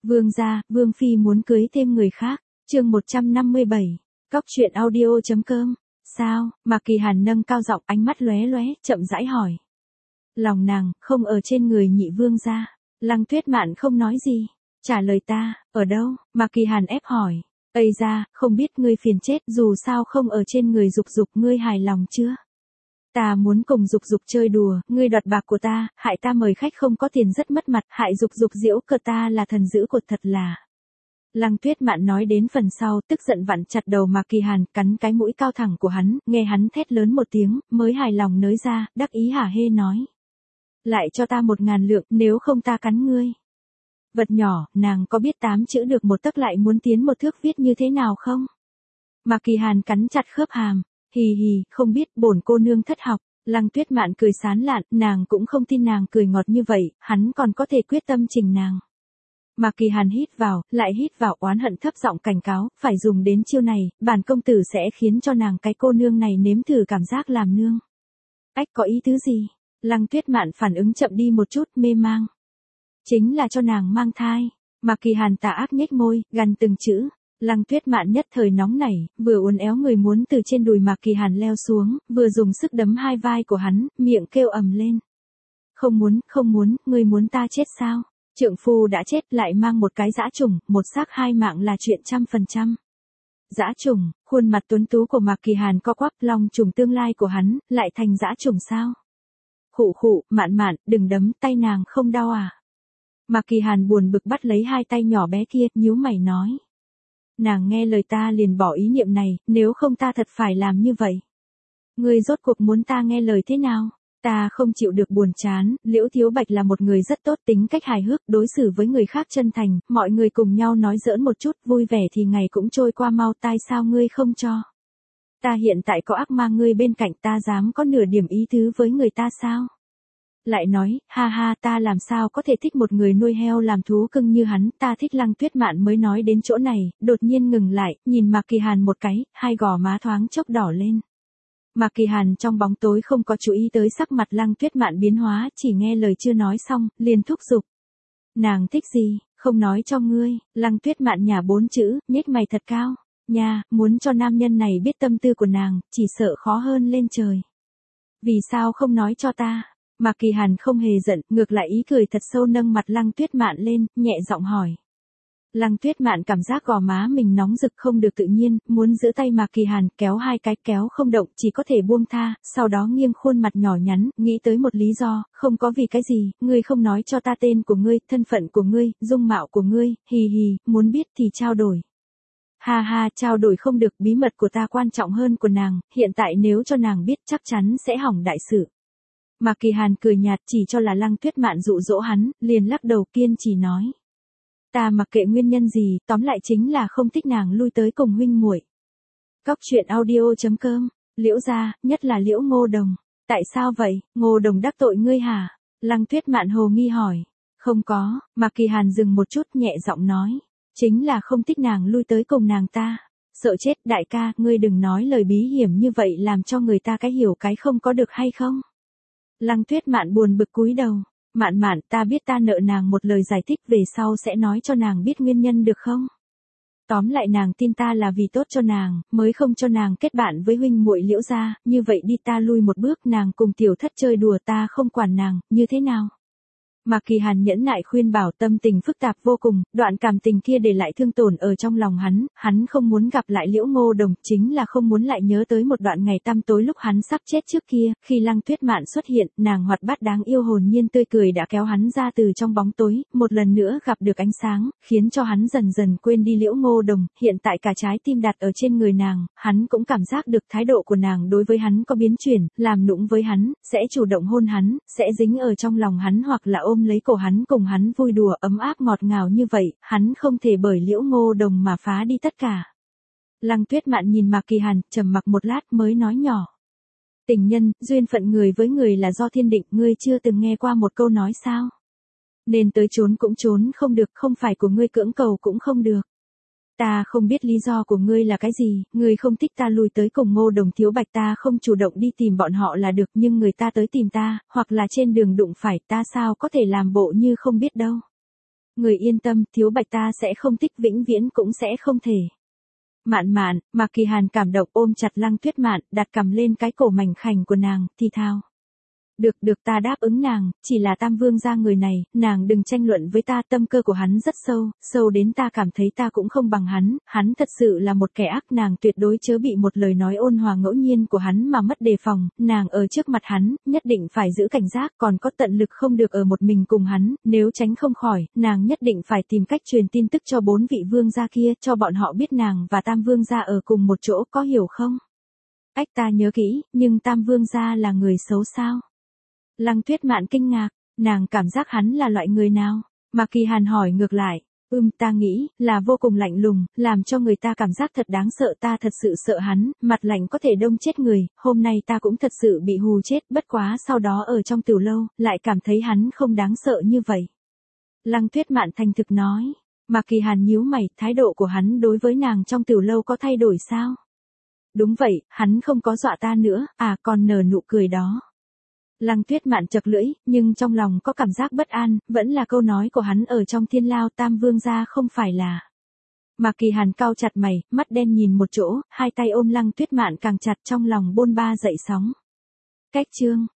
Vương gia, Vương Phi muốn cưới thêm người khác. Chương 157. Cóc truyện audio.com. Sao? Mạc Kỳ Hàn nâng cao giọng, ánh mắt lóe lóe, chậm rãi hỏi. Lòng nàng không ở trên người nhị vương gia. Lăng Tuyết Mạn không nói gì. Trả lời ta, ở đâu? Mạc Kỳ Hàn ép hỏi. Ây ra, không biết ngươi phiền chết, dù sao không ở trên người Dục Dục, ngươi hài lòng chưa? Ta muốn cùng Dục Dục chơi đùa, ngươi đoạt bạc của ta, hại ta mời khách không có tiền rất mất mặt, hại Dục Dục giễu cợt ta là thần dữ cột thật là. Lăng Tuyết Mạn nói đến phần sau, tức giận vặn chặt đầu Mạc Kỳ Hàn, cắn cái mũi cao thẳng của hắn, nghe hắn thét lớn một tiếng, mới hài lòng nới ra, đắc ý hả hê nói. Lại cho ta 1.000 lượng, nếu không ta cắn ngươi. Vật nhỏ, nàng có biết 8 chữ được một tấc lại muốn tiến một thước viết như thế nào không? Mạc Kỳ Hàn cắn chặt khớp hàm. Hì hì, không biết, bổn cô nương thất học. Lăng Tuyết Mạn cười sán lạn, nàng cũng không tin nàng cười ngọt như vậy, hắn còn có thể quyết tâm chỉnh nàng. Mạc Kỳ Hàn hít vào, lại hít vào, oán hận thấp giọng cảnh cáo, phải dùng đến chiêu này, bản công tử sẽ khiến cho nàng cái cô nương này nếm thử cảm giác làm nương. Ách, có ý tứ gì? Lăng Tuyết Mạn phản ứng chậm đi một chút, mê mang. Chính là cho nàng mang thai. Mạc Kỳ Hàn tà ác nhếch môi, gằn từng chữ. Lăng Tuyết Mạn nhất thời nóng nảy, vừa uốn éo người muốn từ trên đùi Mạc Kỳ Hàn leo xuống, vừa dùng sức đấm hai vai của hắn, miệng kêu ầm lên. Không muốn, ngươi muốn ta chết sao? Trượng phu đã chết lại mang một cái dã trùng, một xác hai mạng là chuyện 100%. Dã trùng, khuôn mặt tuấn tú của Mạc Kỳ Hàn co quắp, long trùng tương lai của hắn, lại thành dã trùng sao? Khụ, Mạn Mạn, đừng đấm, tay nàng không đau à? Mạc Kỳ Hàn buồn bực bắt lấy hai tay nhỏ bé kia, nhíu mày nói. Nàng nghe lời ta liền bỏ ý niệm này, nếu không ta thật phải làm như vậy. Ngươi rốt cuộc muốn ta nghe lời thế nào? Ta không chịu được buồn chán, Liễu Thiếu Bạch là một người rất tốt, tính cách hài hước, đối xử với người khác chân thành, mọi người cùng nhau nói giỡn một chút, vui vẻ thì ngày cũng trôi qua mau, tai sao ngươi không cho? Ta hiện tại có ác ma ngươi bên cạnh, ta dám có nửa điểm ý tứ với người ta sao? Lại nói, ha, ta làm sao có thể thích một người nuôi heo làm thú cưng như hắn, ta thích. Lăng Tuyết Mạn mới nói đến chỗ này, đột nhiên ngừng lại, nhìn Mạc Kỳ Hàn một cái, hai gò má thoáng chốc đỏ lên. Mạc Kỳ Hàn trong bóng tối không có chú ý tới sắc mặt Lăng Tuyết Mạn biến hóa, chỉ nghe lời chưa nói xong, liền thúc giục. Nàng thích gì, không nói cho ngươi. Lăng Tuyết Mạn nhả 4 chữ, nhếch mày thật cao. Nha, muốn cho nam nhân này biết tâm tư của nàng, chỉ sợ khó hơn lên trời. Vì sao không nói cho ta? Mạc Kỳ Hàn không hề giận, ngược lại ý cười thật sâu, nâng mặt Lăng Tuyết Mạn lên, nhẹ giọng hỏi. Lăng Tuyết Mạn cảm giác gò má mình nóng rực không được tự nhiên, muốn giữ tay Mạc Kỳ Hàn, kéo hai cái, kéo không động, chỉ có thể buông tha, sau đó nghiêng khuôn mặt nhỏ nhắn, nghĩ tới một lý do, không có vì cái gì, ngươi không nói cho ta tên của ngươi, thân phận của ngươi, dung mạo của ngươi, hì, muốn biết thì trao đổi. Ha, trao đổi không được, bí mật của ta quan trọng hơn của nàng, hiện tại nếu cho nàng biết chắc chắn sẽ hỏng đại sự. Mạc Kỳ Hàn cười nhạt, chỉ cho là Lăng Tuyết Mạn dụ dỗ hắn, liền lắc đầu kiên trì nói. Ta mặc kệ nguyên nhân gì, tóm lại chính là không thích nàng lui tới cùng huynh muội. Cóc truyện audio.com. Liễu gia, nhất là Liễu Ngô Đồng. Tại sao vậy, Ngô Đồng đắc tội ngươi hả? Lăng Tuyết Mạn hồ nghi hỏi. Không có, Mạc Kỳ Hàn dừng một chút, nhẹ giọng nói. Chính là không thích nàng lui tới cùng nàng ta. Sợ chết, đại ca, ngươi đừng nói lời bí hiểm như vậy làm cho người ta cái hiểu cái không có được hay không? Lăng Tuyết Mạn buồn bực cúi đầu. Mạn, ta biết ta nợ nàng một lời giải thích, về sau sẽ nói cho nàng biết nguyên nhân được không? Tóm lại nàng tin ta là vì tốt cho nàng, mới không cho nàng kết bạn với huynh muội Liễu gia, như vậy đi, ta lui một bước, nàng cùng tiểu thất chơi đùa, ta không quản nàng, như thế nào? Mạc Kỳ Hàn nhẫn nại khuyên bảo, tâm tình phức tạp vô cùng, đoạn cảm tình kia để lại thương tổn ở trong lòng hắn không muốn gặp lại Liễu Ngô Đồng, chính là không muốn lại nhớ tới một đoạn ngày tăm tối lúc hắn sắp chết trước kia, khi Lăng Tuyết Mạn xuất hiện, nàng hoạt bát đáng yêu hồn nhiên tươi cười đã kéo hắn ra từ trong bóng tối, một lần nữa gặp được ánh sáng, khiến cho hắn dần dần quên đi Liễu Ngô Đồng, hiện tại cả trái tim đặt ở trên người nàng, hắn cũng cảm giác được thái độ của nàng đối với hắn có biến chuyển, làm nũng với hắn, sẽ chủ động hôn hắn, sẽ dính ở trong lòng hắn hoặc là ôm lấy cổ hắn cùng hắn vui đùa ấm áp ngọt ngào như vậy, hắn không thể bởi Liễu Ngô Đồng mà phá đi tất cả. Lăng Tuyết Mạn nhìn Mạc Kỳ Hàn, trầm mặc một lát mới nói nhỏ. Tình nhân, duyên phận người với người là do thiên định, ngươi chưa từng nghe qua một câu nói sao? Nên tới trốn cũng trốn không được, không phải của ngươi cưỡng cầu cũng không được. Ta không biết lý do của ngươi là cái gì, ngươi không thích ta lui tới cùng Ngô Đồng Thiếu Bạch, ta không chủ động đi tìm bọn họ là được, nhưng người ta tới tìm ta, hoặc là trên đường đụng phải, ta sao có thể làm bộ như không biết đâu. Người yên tâm, Thiếu Bạch ta sẽ không thích, vĩnh viễn cũng sẽ không thể. Mạn Mạn, Mạc Kỳ Hàn cảm động ôm chặt Lăng Tuyết Mạn, đặt cằm lên cái cổ mảnh khảnh của nàng, thì thào. Được ta đáp ứng nàng, chỉ là Tam Vương gia người này, nàng đừng tranh luận với ta, tâm cơ của hắn rất sâu, sâu đến ta cảm thấy ta cũng không bằng hắn thật sự là một kẻ ác, nàng tuyệt đối chớ bị một lời nói ôn hòa ngẫu nhiên của hắn mà mất đề phòng, nàng ở trước mặt hắn, nhất định phải giữ cảnh giác, còn có tận lực không được ở một mình cùng hắn, nếu tránh không khỏi, nàng nhất định phải tìm cách truyền tin tức cho 4 vị vương gia kia, cho bọn họ biết nàng và Tam Vương gia ở cùng một chỗ, có hiểu không? Ách, ta nhớ kỹ, nhưng Tam Vương gia là người xấu sao? Lăng Tuyết Mạn kinh ngạc, nàng cảm giác hắn là loại người nào? Mạc Kỳ Hàn hỏi ngược lại, ta nghĩ, là vô cùng lạnh lùng, làm cho người ta cảm giác thật đáng sợ, ta thật sự sợ hắn, mặt lạnh có thể đông chết người, hôm nay ta cũng thật sự bị hù chết, bất quá sau đó ở trong tiểu lâu, lại cảm thấy hắn không đáng sợ như vậy. Lăng Tuyết Mạn thành thực nói, Mạc Kỳ Hàn nhíu mày, thái độ của hắn đối với nàng trong tiểu lâu có thay đổi sao? Đúng vậy, hắn không có dọa ta nữa, còn nở nụ cười đó. Lăng Tuyết Mạn chật lưỡi, nhưng trong lòng có cảm giác bất an, vẫn là câu nói của hắn ở trong thiên lao, Tam Vương gia không phải là. Mạc Kỳ Hàn cau chặt mày, mắt đen nhìn một chỗ, hai tay ôm Lăng Tuyết Mạn càng chặt, trong lòng bôn ba dậy sóng. Cách chương